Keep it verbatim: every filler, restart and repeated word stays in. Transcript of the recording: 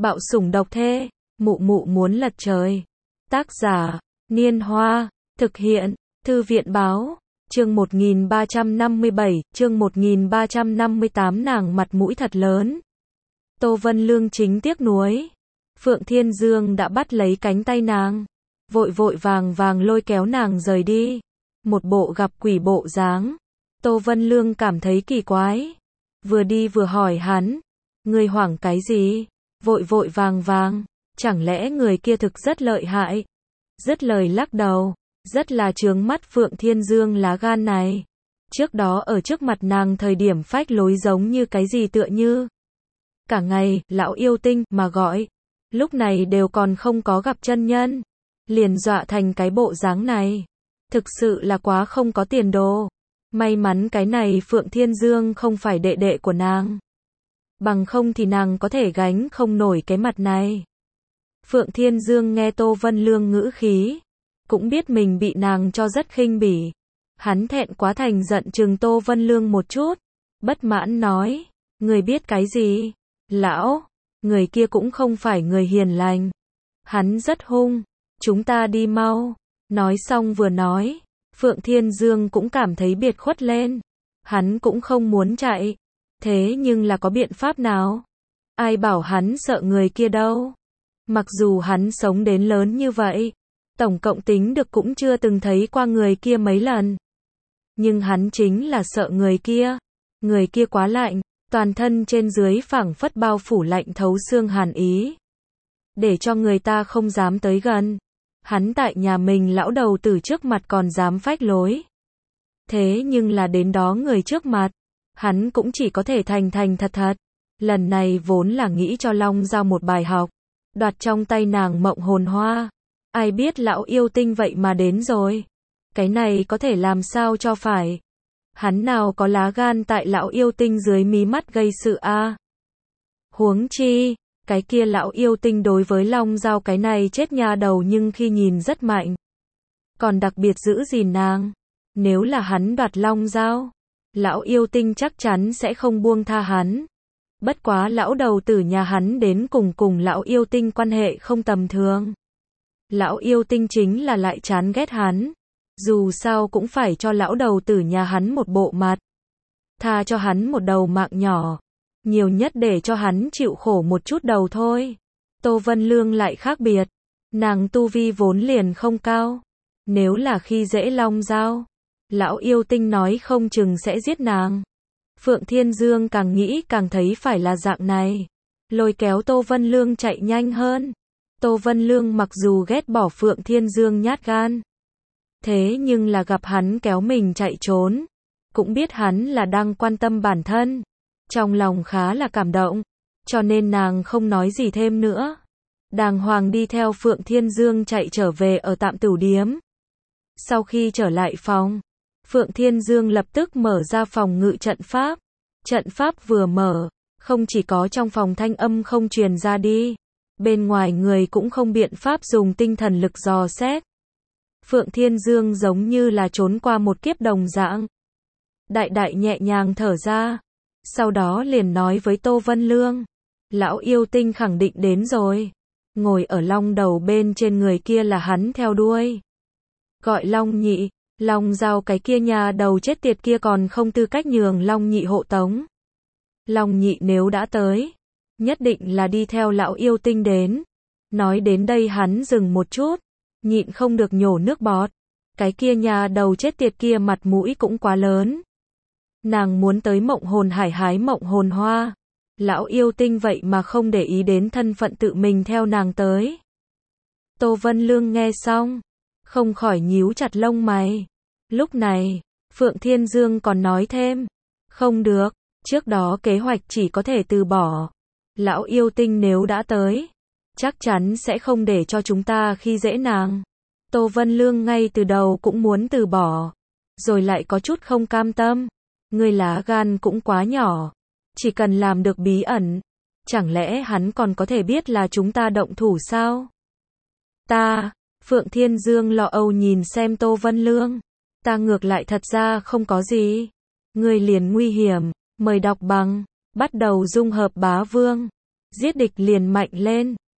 Bạo sủng độc thê, mụ mụ muốn lật trời. Tác giả, Niên Hoa, thực hiện, Thư viện Báo, chương một nghìn ba trăm năm mươi bảy, chương một nghìn ba trăm năm mươi tám nàng mặt mũi thật lớn. Tô Vân Lương chính tiếc nuối. Phượng Thiên Dương đã bắt lấy cánh tay nàng, vội vội vàng vàng lôi kéo nàng rời đi. Một bộ gặp quỷ bộ dáng. Tô Vân Lương cảm thấy kỳ quái. Vừa đi vừa hỏi hắn, ngươi hoảng cái gì? Vội vội vàng vàng, chẳng lẽ người kia thực rất lợi hại? Dứt lời lắc đầu, rất là chướng mắt Phượng Thiên Dương lá gan này. Trước đó ở trước mặt nàng thời điểm phách lối giống như cái gì tựa như. Cả ngày, lão yêu tinh, mà gọi. Lúc này đều còn không có gặp chân nhân. Liền dọa thành cái bộ dáng này. Thực sự là quá không có tiền đồ. May mắn cái này Phượng Thiên Dương không phải đệ đệ của nàng. Bằng không thì nàng có thể gánh không nổi cái mặt này. Phượng Thiên Dương nghe Tô Vân Lương ngữ khí, cũng biết mình bị nàng cho rất khinh bỉ. Hắn thẹn quá thành giận trừng Tô Vân Lương một chút, bất mãn nói, người biết cái gì? Lão, người kia cũng không phải người hiền lành. Hắn rất hung, chúng ta đi mau. Nói xong vừa nói, Phượng Thiên Dương cũng cảm thấy biệt khuất lên. Hắn cũng không muốn chạy. Thế nhưng là có biện pháp nào? Ai bảo hắn sợ người kia đâu? Mặc dù hắn sống đến lớn như vậy, tổng cộng tính được cũng chưa từng thấy qua người kia mấy lần. Nhưng hắn chính là sợ người kia. Người kia quá lạnh, toàn thân trên dưới phảng phất bao phủ lạnh thấu xương hàn ý. Để cho người ta không dám tới gần. Hắn tại nhà mình lão đầu tử trước mặt còn dám phách lối. Thế nhưng là đến đó người trước mặt, hắn cũng chỉ có thể thành thành thật thật. Lần này vốn là nghĩ cho Long Giao một bài học, đoạt trong tay nàng mộng hồn hoa. Ai biết lão yêu tinh vậy mà đến rồi. Cái này có thể làm sao cho phải. Hắn nào có lá gan tại lão yêu tinh dưới mí mắt gây sự a à? Huống chi, cái kia lão yêu tinh đối với Long Giao cái này chết nha đầu nhưng khi nhìn rất mạnh. Còn đặc biệt giữ gìn nàng. Nếu là hắn đoạt Long Giao, lão yêu tinh chắc chắn sẽ không buông tha hắn. Bất quá lão đầu tử nhà hắn đến cùng cùng lão yêu tinh quan hệ không tầm thường. Lão yêu tinh chính là lại chán ghét hắn. Dù sao cũng phải cho lão đầu tử nhà hắn một bộ mặt. Tha cho hắn một đầu mạng nhỏ. Nhiều nhất để cho hắn chịu khổ một chút đầu thôi. Tô Vân Lương lại khác biệt. Nàng tu vi vốn liền không cao. Nếu là khi dễ Long Giao, lão yêu tinh nói không chừng sẽ giết nàng. Phượng Thiên Dương càng nghĩ càng thấy phải là dạng này. Lôi kéo Tô Vân Lương chạy nhanh hơn. Tô Vân Lương mặc dù ghét bỏ Phượng Thiên Dương nhát gan. Thế nhưng là gặp hắn kéo mình chạy trốn. Cũng biết hắn là đang quan tâm bản thân. Trong lòng khá là cảm động. Cho nên nàng không nói gì thêm nữa. Đàng hoàng đi theo Phượng Thiên Dương chạy trở về ở tạm tửu điếm. Sau khi trở lại phòng, Phượng Thiên Dương lập tức mở ra phòng ngự trận pháp. Trận pháp vừa mở, không chỉ có trong phòng thanh âm không truyền ra đi, bên ngoài người cũng không biện pháp dùng tinh thần lực dò xét. Phượng Thiên Dương giống như là trốn qua một kiếp đồng dạng. Đại đại nhẹ nhàng thở ra, sau đó liền nói với Tô Vân Lương, lão yêu tinh khẳng định đến rồi. Ngồi ở long đầu bên trên người kia là hắn theo đuôi. Gọi Long Nhị. Long Giao cái kia nhà đầu chết tiệt kia còn không tư cách nhường Long Nhị hộ tống. Long Nhị nếu đã tới, nhất định là đi theo lão yêu tinh đến. Nói đến đây hắn dừng một chút, nhịn không được nhổ nước bọt. Cái kia nhà đầu chết tiệt kia mặt mũi cũng quá lớn. Nàng muốn tới mộng hồn hải hái mộng hồn hoa. Lão yêu tinh vậy mà không để ý đến thân phận tự mình theo nàng tới. Tô Vân Lương nghe xong, không khỏi nhíu chặt lông mày. Lúc này, Phượng Thiên Dương còn nói thêm, không được, trước đó kế hoạch chỉ có thể từ bỏ. Lão yêu tinh nếu đã tới, chắc chắn sẽ không để cho chúng ta khi dễ nàng. Tô Vân Lương ngay từ đầu cũng muốn từ bỏ, rồi lại có chút không cam tâm. Người lá gan cũng quá nhỏ, chỉ cần làm được bí ẩn, chẳng lẽ hắn còn có thể biết là chúng ta động thủ sao? Ta, Phượng Thiên Dương lo âu nhìn xem Tô Vân Lương. Ta ngược lại thật ra không có gì. Người liền nguy hiểm, mời đọc bằng, bắt đầu dung hợp bá vương. Giết địch liền mạnh lên.